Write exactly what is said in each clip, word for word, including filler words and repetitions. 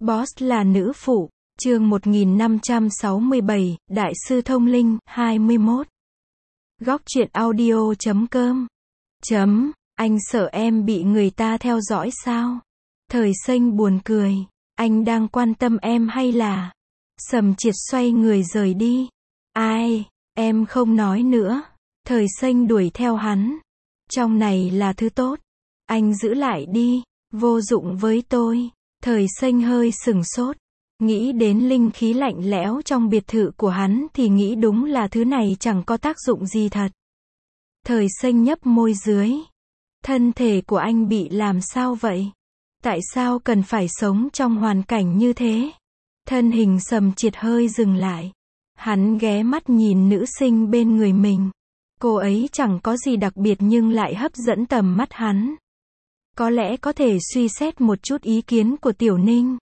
Boss là nữ phụ, chương một nghìn năm trăm sáu mươi bảy, Đại sư Thông Linh, hai mươi mốt. Góc truyện audio chấm com. Chấm, anh sợ em bị người ta theo dõi sao? Thời Xanh buồn cười, anh đang quan tâm em hay là? Sầm Triệt xoay người rời đi. Ai, em không nói nữa. Thời Xanh đuổi theo hắn. Trong này là thứ tốt. Anh giữ lại đi, vô dụng với tôi. Thời Xanh hơi sừng sốt. Nghĩ đến linh khí lạnh lẽo trong biệt thự của hắn thì nghĩ đúng là thứ này chẳng có tác dụng gì thật. Thời Xanh nhấp môi dưới. Thân thể của anh bị làm sao vậy? Tại sao cần phải sống trong hoàn cảnh như thế? Thân hình Sầm Triệt hơi dừng lại. Hắn ghé mắt nhìn nữ sinh bên người mình. Cô ấy chẳng có gì đặc biệt nhưng lại hấp dẫn tầm mắt hắn. Có lẽ có thể suy xét một chút ý kiến của Tiểu Ninh.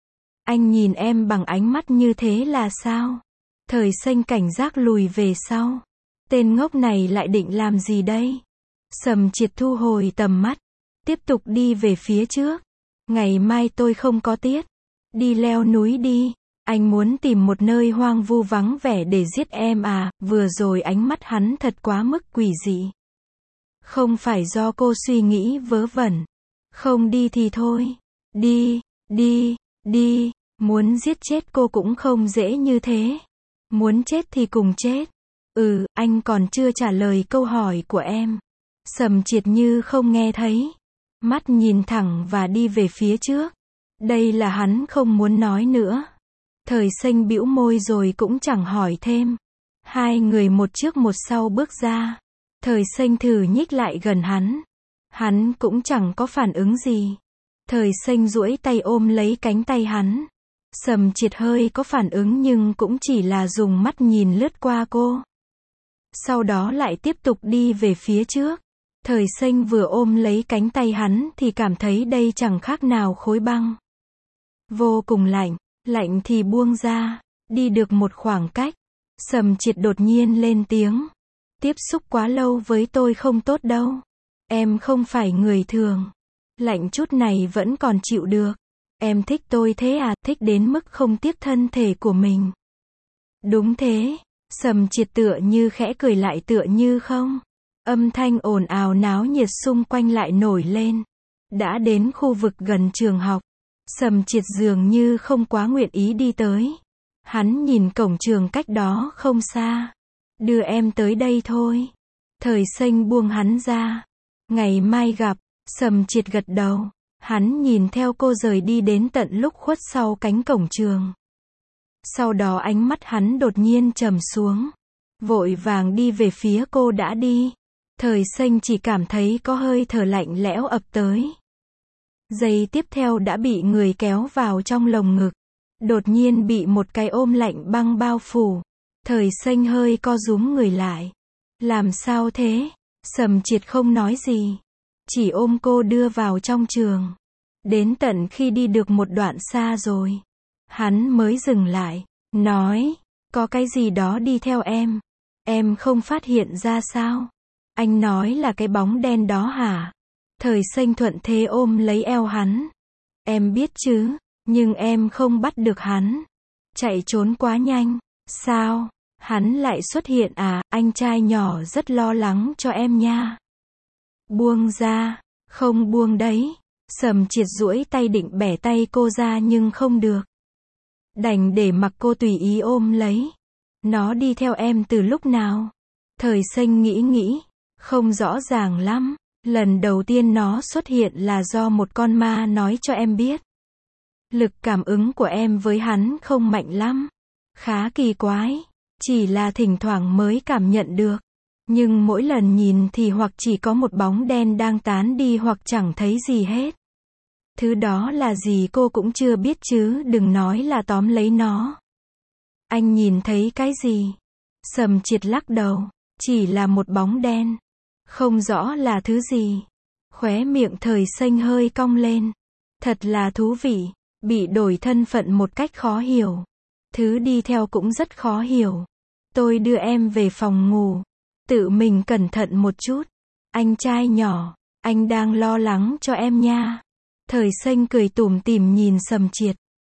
Anh nhìn em bằng ánh mắt như thế là sao? Thời Xanh cảnh giác lùi về sau. Tên ngốc này lại định làm gì đây? Sầm Triệt thu hồi tầm mắt. Tiếp tục đi về phía trước. Ngày mai tôi không có tiết. Đi leo núi đi. Anh muốn tìm một nơi hoang vu vắng vẻ để giết em à? Vừa rồi ánh mắt hắn thật quá mức quỷ dị. Không phải do cô suy nghĩ vớ vẩn. Không đi thì thôi. Đi, đi, đi. Muốn giết chết cô cũng không dễ như thế. Muốn chết thì cùng chết. Ừ, anh còn chưa trả lời câu hỏi của em. Sầm Triệt như không nghe thấy. Mắt nhìn thẳng và đi về phía trước. Đây là hắn không muốn nói nữa. Thời Xanh bĩu môi rồi cũng chẳng hỏi thêm. Hai người một trước một sau bước ra. Thời Xanh thử nhích lại gần hắn. Hắn cũng chẳng có phản ứng gì. Thời Xanh duỗi tay ôm lấy cánh tay hắn. Sầm Triệt hơi có phản ứng nhưng cũng chỉ là dùng mắt nhìn lướt qua cô. Sau đó lại tiếp tục đi về phía trước. Thời Xanh vừa ôm lấy cánh tay hắn thì cảm thấy đây chẳng khác nào khối băng. Vô cùng lạnh, lạnh thì buông ra. Đi được một khoảng cách. Sầm Triệt đột nhiên lên tiếng. Tiếp xúc quá lâu với tôi không tốt đâu. Em không phải người thường. Lạnh chút này vẫn còn chịu được. Em thích tôi thế à? Thích đến mức không tiếc thân thể của mình. Đúng thế. Sầm Triệt tựa như khẽ cười lại tựa như không. Âm thanh ồn ào náo nhiệt xung quanh lại nổi lên. Đã đến khu vực gần trường học. Sầm Triệt dường như không quá nguyện ý đi tới. Hắn nhìn cổng trường cách đó không xa. Đưa em tới đây thôi. Thời Xanh buông hắn ra. Ngày mai gặp. Sầm Triệt gật đầu. Hắn nhìn theo cô rời đi đến tận lúc khuất sau cánh cổng trường. Sau đó ánh mắt hắn đột nhiên trầm xuống. Vội vàng đi về phía cô đã đi. Thời Xanh chỉ cảm thấy có hơi thở lạnh lẽo ập tới. Giây tiếp theo đã bị người kéo vào trong lồng ngực. Đột nhiên bị một cái ôm lạnh băng bao phủ. Thời Xanh hơi co rúm người lại. Làm sao thế? Sầm Triệt không nói gì. Chỉ ôm cô đưa vào trong trường. Đến tận khi đi được một đoạn xa rồi. Hắn mới dừng lại. Nói. Có cái gì đó đi theo em. Em không phát hiện ra sao? Anh nói là cái bóng đen đó hả? Thời Xanh thuận thế ôm lấy eo hắn. Em biết chứ. Nhưng em không bắt được hắn. Chạy trốn quá nhanh. Sao? Hắn lại xuất hiện à? Anh trai nhỏ rất lo lắng cho em nha. Buông ra. Không buông đấy. Sầm Triệt duỗi tay định bẻ tay cô ra nhưng không được. Đành để mặc cô tùy ý ôm lấy. Nó đi theo em từ lúc nào? Thời Xanh nghĩ nghĩ. Không rõ ràng lắm. Lần đầu tiên nó xuất hiện là do một con ma nói cho em biết. Lực cảm ứng của em với hắn không mạnh lắm. Khá kỳ quái. Chỉ là thỉnh thoảng mới cảm nhận được. Nhưng mỗi lần nhìn thì hoặc chỉ có một bóng đen đang tán đi hoặc chẳng thấy gì hết. Thứ đó là gì cô cũng chưa biết chứ đừng nói là tóm lấy nó. Anh nhìn thấy cái gì? Sầm Triệt lắc đầu. Chỉ là một bóng đen. Không rõ là thứ gì. Khóe miệng Thời Xanh hơi cong lên. Thật là thú vị. Bị đổi thân phận một cách khó hiểu. Thứ đi theo cũng rất khó hiểu. Tôi đưa em về phòng ngủ. Tự mình cẩn thận một chút. Anh trai nhỏ. Anh đang lo lắng cho em nha. Thời Xanh cười tủm tỉm nhìn Sầm Triệt.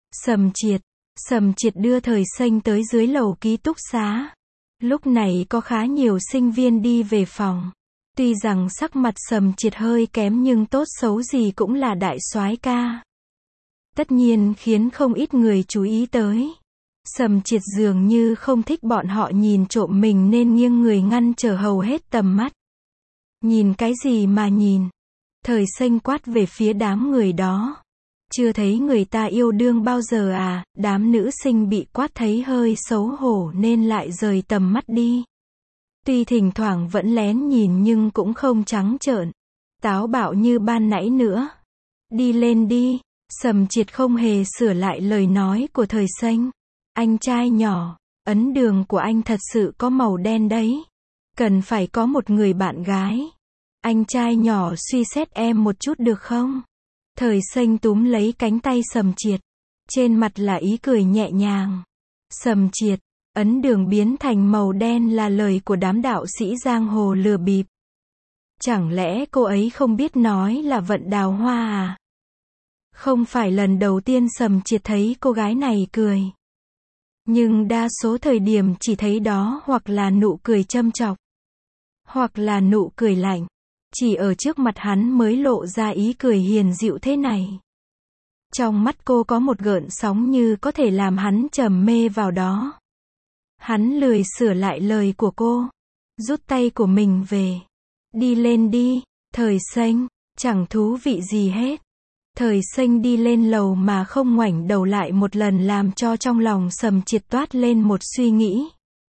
Sầm Triệt. Sầm Triệt đưa Thời Xanh tới dưới lầu ký túc xá. Lúc này có khá nhiều sinh viên đi về phòng. Tuy rằng sắc mặt Sầm Triệt hơi kém nhưng tốt xấu gì cũng là đại soái ca. Tất nhiên khiến không ít người chú ý tới. Sầm Triệt dường như không thích bọn họ nhìn trộm mình nên nghiêng người ngăn trở hầu hết tầm mắt. Nhìn cái gì mà nhìn? Thời Xanh quát về phía đám người đó. Chưa thấy người ta yêu đương bao giờ à? Đám nữ sinh bị quát thấy hơi xấu hổ nên lại rời tầm mắt đi. Tuy thỉnh thoảng vẫn lén nhìn nhưng cũng không trắng trợn, táo bạo như ban nãy nữa. Đi lên đi. Sầm Triệt không hề sửa lại lời nói của Thời Xanh. Anh trai nhỏ, ấn đường của anh thật sự có màu đen đấy. Cần phải có một người bạn gái. Anh trai nhỏ suy xét em một chút được không? Thời Xanh túm lấy cánh tay Sầm Triệt. Trên mặt là ý cười nhẹ nhàng. Sầm Triệt, ấn đường biến thành màu đen là lời của đám đạo sĩ giang hồ lừa bịp. Chẳng lẽ cô ấy không biết nói là vận đào hoa à? Không phải lần đầu tiên Sầm Triệt thấy cô gái này cười. Nhưng đa số thời điểm chỉ thấy đó hoặc là nụ cười châm chọc, hoặc là nụ cười lạnh. Chỉ ở trước mặt hắn mới lộ ra ý cười hiền dịu thế này. Trong mắt cô có một gợn sóng như có thể làm hắn trầm mê vào đó. Hắn lười sửa lại lời của cô. Rút tay của mình về. Đi lên đi, Thời Xanh, chẳng thú vị gì hết. Thời Xanh đi lên lầu mà không ngoảnh đầu lại một lần làm cho trong lòng Sầm Triệt toát lên một suy nghĩ.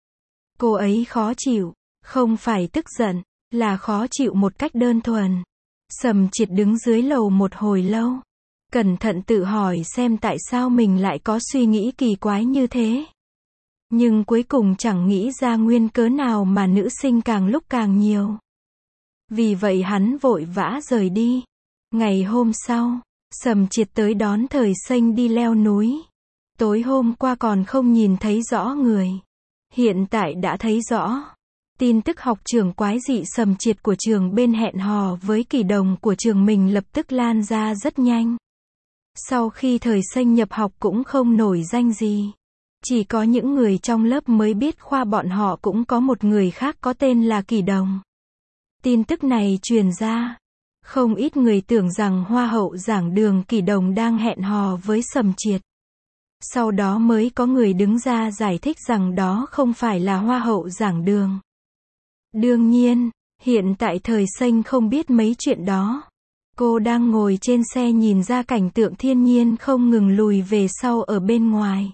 Cô ấy khó chịu, không phải tức giận, là khó chịu một cách đơn thuần. Sầm Triệt đứng dưới lầu một hồi lâu. Cẩn thận tự hỏi xem tại sao mình lại có suy nghĩ kỳ quái như thế. Nhưng cuối cùng chẳng nghĩ ra nguyên cớ nào mà nữ sinh càng lúc càng nhiều. Vì vậy hắn vội vã rời đi. Ngày hôm sau, Sầm Triệt tới đón Thời Xanh đi leo núi. Tối hôm qua còn không nhìn thấy rõ người. Hiện tại đã thấy rõ. Tin tức học trưởng quái dị Sầm Triệt của trường bên hẹn hò với Kỳ Đồng của trường mình lập tức lan ra rất nhanh. Sau khi Thời Xanh nhập học cũng không nổi danh gì. Chỉ có những người trong lớp mới biết khoa bọn họ cũng có một người khác có tên là Kỳ Đồng. Tin tức này truyền ra. Không ít người tưởng rằng hoa hậu giảng đường Kỳ Đồng đang hẹn hò với Sầm Triệt. Sau đó mới có người đứng ra giải thích rằng đó không phải là hoa hậu giảng đường. Đương nhiên, hiện tại Thời Xanh không biết mấy chuyện đó. Cô đang ngồi trên xe nhìn ra cảnh tượng thiên nhiên không ngừng lùi về sau ở bên ngoài.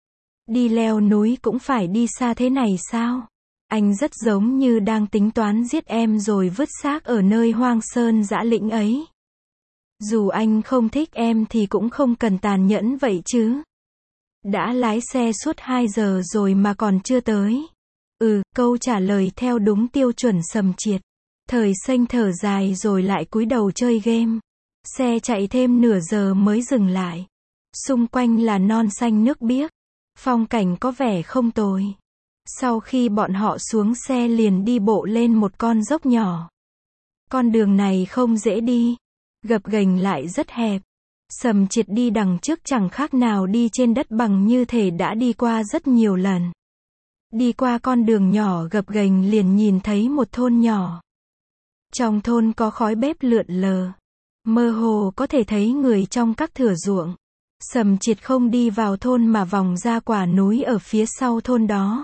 Đi leo núi cũng phải đi xa thế này sao? Anh rất giống như đang tính toán giết em rồi vứt xác ở nơi hoang sơn dã lĩnh ấy. Dù anh không thích em thì cũng không cần tàn nhẫn vậy chứ. Đã lái xe suốt hai giờ rồi mà còn chưa tới. Ừ, câu trả lời theo đúng tiêu chuẩn Sầm Triệt. Thời Xanh thở dài rồi lại cúi đầu chơi game. Xe chạy thêm nửa giờ mới dừng lại. Xung quanh là non xanh nước biếc. Phong cảnh có vẻ không tồi. Sau khi bọn họ xuống xe liền đi bộ lên một con dốc nhỏ. Con đường này không dễ đi. Gập ghềnh lại rất hẹp. Sầm Triệt đi đằng trước chẳng khác nào đi trên đất bằng như thể đã đi qua rất nhiều lần. Đi qua con đường nhỏ gập ghềnh liền nhìn thấy một thôn nhỏ. Trong thôn có khói bếp lượn lờ. Mơ hồ có thể thấy người trong các thửa ruộng. Sầm Triệt không đi vào thôn mà vòng ra quả núi ở phía sau thôn đó.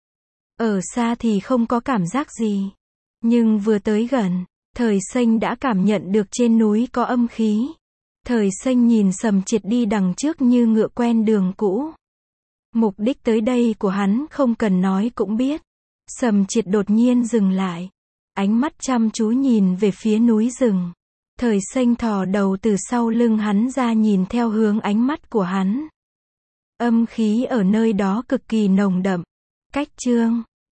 Ở xa thì không có cảm giác gì. Nhưng vừa tới gần, Thời Xanh đã cảm nhận được trên núi có âm khí. Thời Xanh nhìn Sầm Triệt đi đằng trước như ngựa quen đường cũ. Mục đích tới đây của hắn không cần nói cũng biết. Sầm Triệt đột nhiên dừng lại. Ánh mắt chăm chú nhìn về phía núi rừng. Thời Xanh thò đầu từ sau lưng hắn ra nhìn theo hướng ánh mắt của hắn. Âm khí ở nơi đó cực kỳ nồng đậm. Cách chương